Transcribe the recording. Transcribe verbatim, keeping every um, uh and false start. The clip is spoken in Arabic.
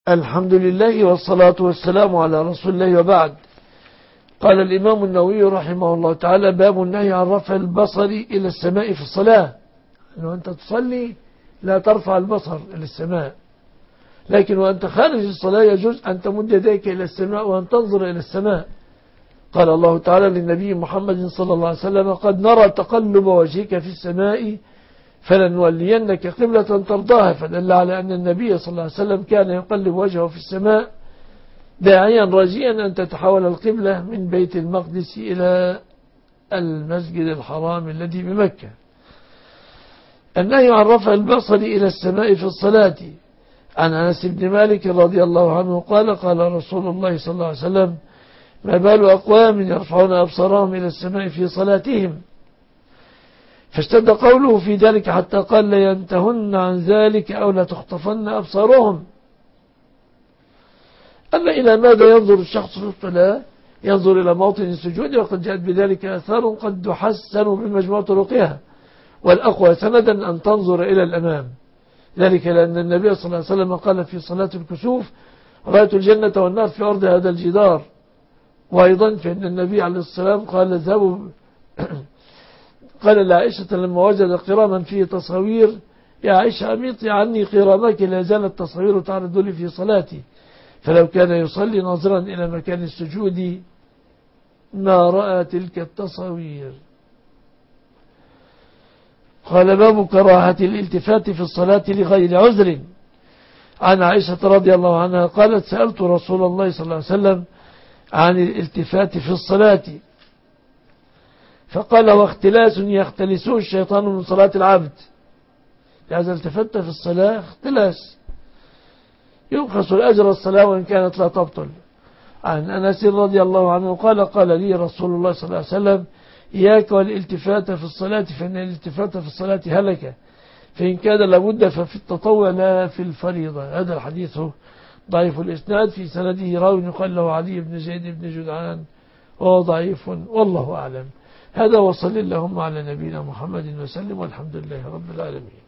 الحمد لله والصلاة والسلام على رسول الله وبعد. قال الإمام النووي رحمه الله تعالى: باب النهي عن رفع البصر إلى السماء في الصلاة. أنه أنت تصلي لا ترفع البصر إلى السماء، لكن وأنت خارج الصلاة يجوز أن تمد يديك إلى السماء وأن تنظر إلى السماء. قال الله تعالى للنبي محمد صلى الله عليه وسلم: قد نرى تقلب وجهك في السماء فلنولينك قبلة ترضاها، فدل على أن النبي صلى الله عليه وسلم كان يقلب وجهه في السماء داعيا راجيا أن تتحول القبلة من بيت المقدس إلى المسجد الحرام الذي بمكة. النهي عن رفع البصر إلى السماء في الصلاة. عن أنس بن مالك رضي الله عنه قال: قال رسول الله صلى الله عليه وسلم: ما بال أقوام يرفعون أبصارهم إلى السماء في صلاتهم؟ فاشتد قوله في ذلك حتى قال: لينتهن عن ذلك أو لا تخطفن أبصارهم. أما إلى ماذا ينظر الشخص في الصلاة؟ ينظر إلى موطن السجود، وقد جاءت بذلك آثار قد تحسن بمجموع طرقها، والأقوى سندا أن تنظر إلى الأمام، ذلك لأن النبي صلى الله عليه وسلم قال في صلاة الكسوف: رأيت الجنة والنار في أرض هذا الجدار. وأيضا فإن النبي عليه السلام قال: اذهبوا قال لعائشة لما وجد قراما فيه تصاوير: يا عائشة أميطي عني قرامك، لا زالت تصاوير تعرض لي في صلاتي، فلو كان يصلي ناظرا إلى مكان السجود ما رأى تلك التصاوير. قال: باب كراهة الالتفات في الصلاة لغير عذر. عن عائشة رضي الله عنها قالت: سألت رسول الله صلى الله عليه وسلم عن الالتفات في الصلاة، فقال: واختلاس يختلسه الشيطان من صلاة العبد. إذا التفت في الصلاة اختلاس، ينقص الأجر الصلاة وإن كانت لا تبطل. عن أنس رضي الله عنه قال: قال لي رسول الله صلى الله عليه وسلم: إياك والالتفات في الصلاة، فإن الالتفات في الصلاة هلكة، فإن كان لابد ففي التطوع لا في الفريضة. هذا الحديث ضعيف الإسناد، في سنده راوي يقال له علي بن زيد بن جدعان، وهو ضعيف والله أعلم. هذا، وصل اللهم على نبينا محمد وسلم، والحمد لله رب العالمين.